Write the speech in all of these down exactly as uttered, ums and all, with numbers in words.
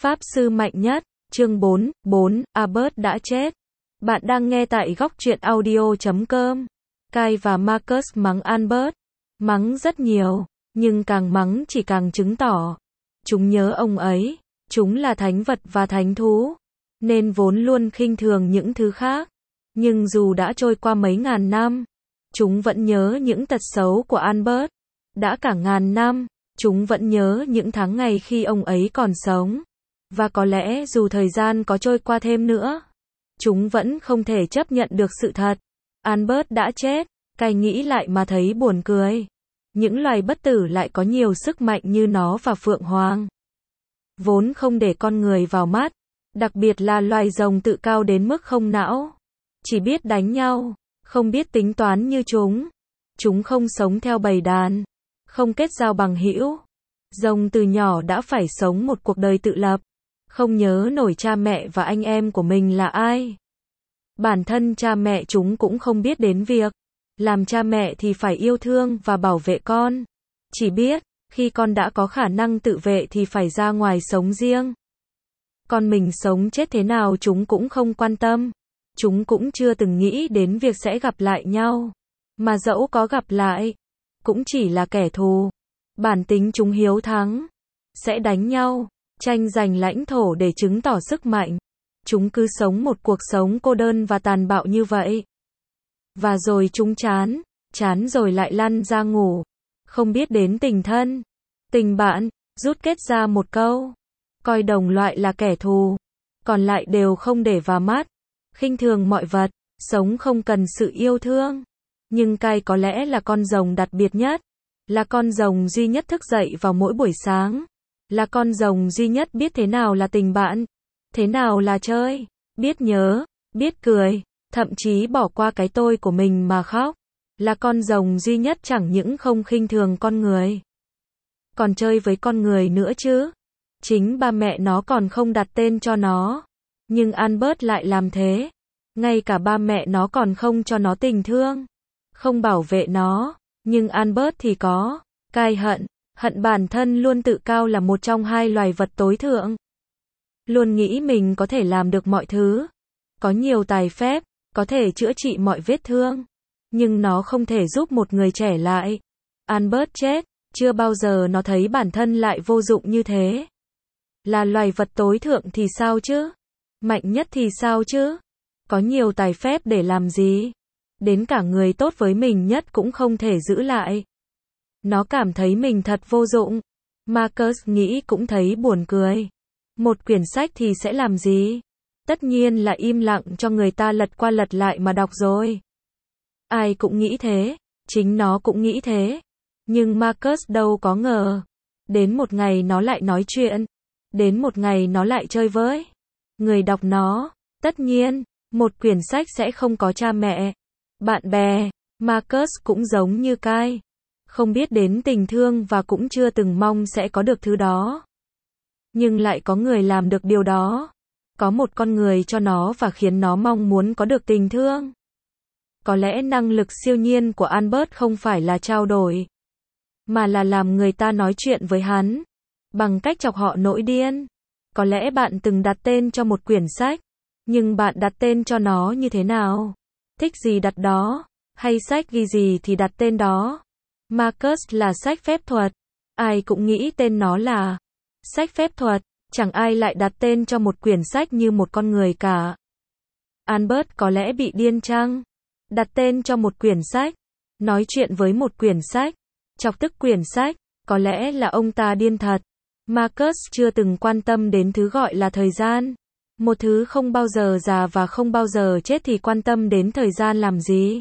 Pháp sư mạnh nhất, chương bốn, bốn, Albert đã chết. Bạn đang nghe tại góc truyện audio chấm com. Kyle và Marcus mắng Albert. Mắng rất nhiều, nhưng càng mắng chỉ càng chứng tỏ. Chúng nhớ ông ấy, chúng là thánh vật và thánh thú, nên vốn luôn khinh thường những thứ khác. Nhưng dù đã trôi qua mấy ngàn năm, chúng vẫn nhớ những tật xấu của Albert. Đã cả ngàn năm, chúng vẫn nhớ những tháng ngày khi ông ấy còn sống. Và có lẽ dù thời gian có trôi qua thêm nữa, chúng vẫn không thể chấp nhận được sự thật. Albert đã chết, Kyle nghĩ lại mà thấy buồn cười. Những loài bất tử lại có nhiều sức mạnh như nó và Phượng Hoàng. Vốn không để con người vào mắt, đặc biệt là loài rồng tự cao đến mức không não. Chỉ biết đánh nhau, không biết tính toán như chúng. Chúng không sống theo bầy đàn, không kết giao bằng hữu. Rồng từ nhỏ đã phải sống một cuộc đời tự lập, không nhớ nổi cha mẹ và anh em của mình là ai. Bản thân cha mẹ chúng cũng không biết đến việc làm cha mẹ thì phải yêu thương và bảo vệ con. Chỉ biết, khi con đã có khả năng tự vệ thì phải ra ngoài sống riêng. Con mình sống chết thế nào chúng cũng không quan tâm. Chúng cũng chưa từng nghĩ đến việc sẽ gặp lại nhau. Mà dẫu có gặp lại, cũng chỉ là kẻ thù. Bản tính chúng hiếu thắng, sẽ đánh nhau, tranh giành lãnh thổ để chứng tỏ sức mạnh. Chúng cứ sống một cuộc sống cô đơn và tàn bạo như vậy. Và rồi chúng chán, chán rồi lại lăn ra ngủ. Không biết đến tình thân, tình bạn, rút kết ra một câu. Coi đồng loại là kẻ thù, còn lại đều không để vào mắt. Khinh thường mọi vật, sống không cần sự yêu thương. Nhưng Kyle có lẽ là con rồng đặc biệt nhất. Là con rồng duy nhất thức dậy vào mỗi buổi sáng. Là con rồng duy nhất biết thế nào là tình bạn, thế nào là chơi, biết nhớ, biết cười, thậm chí bỏ qua cái tôi của mình mà khóc. Là con rồng duy nhất chẳng những không khinh thường con người, còn chơi với con người nữa chứ. Chính ba mẹ nó còn không đặt tên cho nó, nhưng Albert lại làm thế. Ngay cả ba mẹ nó còn không cho nó tình thương, không bảo vệ nó, nhưng Albert thì có. Kyle hận, hận bản thân luôn tự cao là một trong hai loài vật tối thượng. Luôn nghĩ mình có thể làm được mọi thứ, có nhiều tài phép, có thể chữa trị mọi vết thương. Nhưng nó không thể giúp một người trẻ lại. Albert chết, chưa bao giờ nó thấy bản thân lại vô dụng như thế. Là loài vật tối thượng thì sao chứ? Mạnh nhất thì sao chứ? Có nhiều tài phép để làm gì? Đến cả người tốt với mình nhất cũng không thể giữ lại. Nó cảm thấy mình thật vô dụng. Marcus nghĩ cũng thấy buồn cười. Một quyển sách thì sẽ làm gì? Tất nhiên là im lặng cho người ta lật qua lật lại mà đọc rồi. Ai cũng nghĩ thế, chính nó cũng nghĩ thế. Nhưng Marcus đâu có ngờ. Đến một ngày nó lại nói chuyện. Đến một ngày nó lại chơi với người đọc nó. Tất nhiên, một quyển sách sẽ không có cha mẹ, bạn bè. Marcus cũng giống như Kyle, không biết đến tình thương và cũng chưa từng mong sẽ có được thứ đó. Nhưng lại có người làm được điều đó. Có một con người cho nó và khiến nó mong muốn có được tình thương. Có lẽ năng lực siêu nhiên của Albert không phải là trao đổi, mà là làm người ta nói chuyện với hắn, bằng cách chọc họ nổi điên. Có lẽ bạn từng đặt tên cho một quyển sách, nhưng bạn đặt tên cho nó như thế nào? Thích gì đặt đó, hay sách ghi gì thì đặt tên đó. Marcus là sách phép thuật, ai cũng nghĩ tên nó là sách phép thuật, chẳng ai lại đặt tên cho một quyển sách như một con người cả. Albert có lẽ bị điên chăng? Đặt tên cho một quyển sách, nói chuyện với một quyển sách, chọc tức quyển sách, có lẽ là ông ta điên thật. Marcus chưa từng quan tâm đến thứ gọi là thời gian. Một thứ không bao giờ già và không bao giờ chết thì quan tâm đến thời gian làm gì?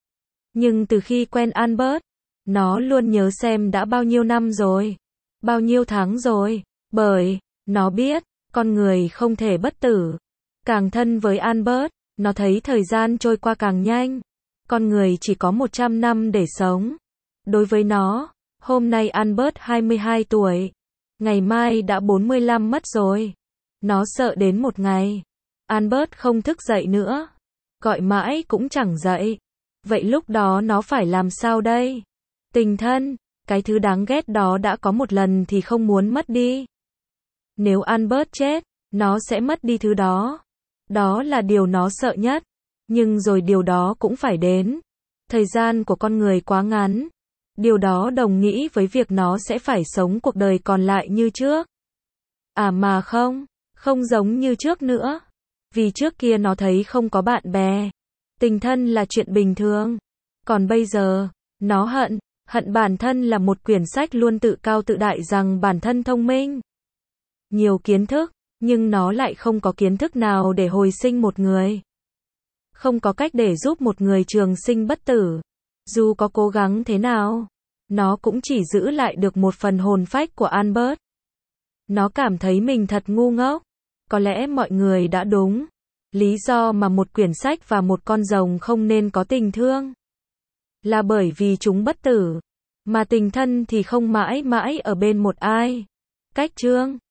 Nhưng từ khi quen Albert, nó luôn nhớ xem đã bao nhiêu năm rồi, bao nhiêu tháng rồi, bởi nó biết, con người không thể bất tử. Càng thân với Albert, nó thấy thời gian trôi qua càng nhanh. Con người chỉ có một trăm năm để sống. Đối với nó, hôm nay Albert hai mươi hai tuổi, ngày mai đã bốn mươi lăm mất rồi. Nó sợ đến một ngày Albert không thức dậy nữa, gọi mãi cũng chẳng dậy. Vậy lúc đó nó phải làm sao đây? Tình thân, cái thứ đáng ghét đó đã có một lần thì không muốn mất đi. Nếu Albert chết, nó sẽ mất đi thứ đó. Đó là điều nó sợ nhất. Nhưng rồi điều đó cũng phải đến. Thời gian của con người quá ngắn. Điều đó đồng nghĩa với việc nó sẽ phải sống cuộc đời còn lại như trước. À mà không, không giống như trước nữa. Vì trước kia nó thấy không có bạn bè. Tình thân là chuyện bình thường. Còn bây giờ, nó hận, hận bản thân là một quyển sách luôn tự cao tự đại rằng bản thân thông minh. Nhiều kiến thức, nhưng nó lại không có kiến thức nào để hồi sinh một người. Không có cách để giúp một người trường sinh bất tử. Dù có cố gắng thế nào, nó cũng chỉ giữ lại được một phần hồn phách của Albert. Nó cảm thấy mình thật ngu ngốc. Có lẽ mọi người đã đúng. Lý do mà một quyển sách và một con rồng không nên có tình thương là bởi vì chúng bất tử, mà tình thân thì không mãi mãi ở bên một ai. Cách chương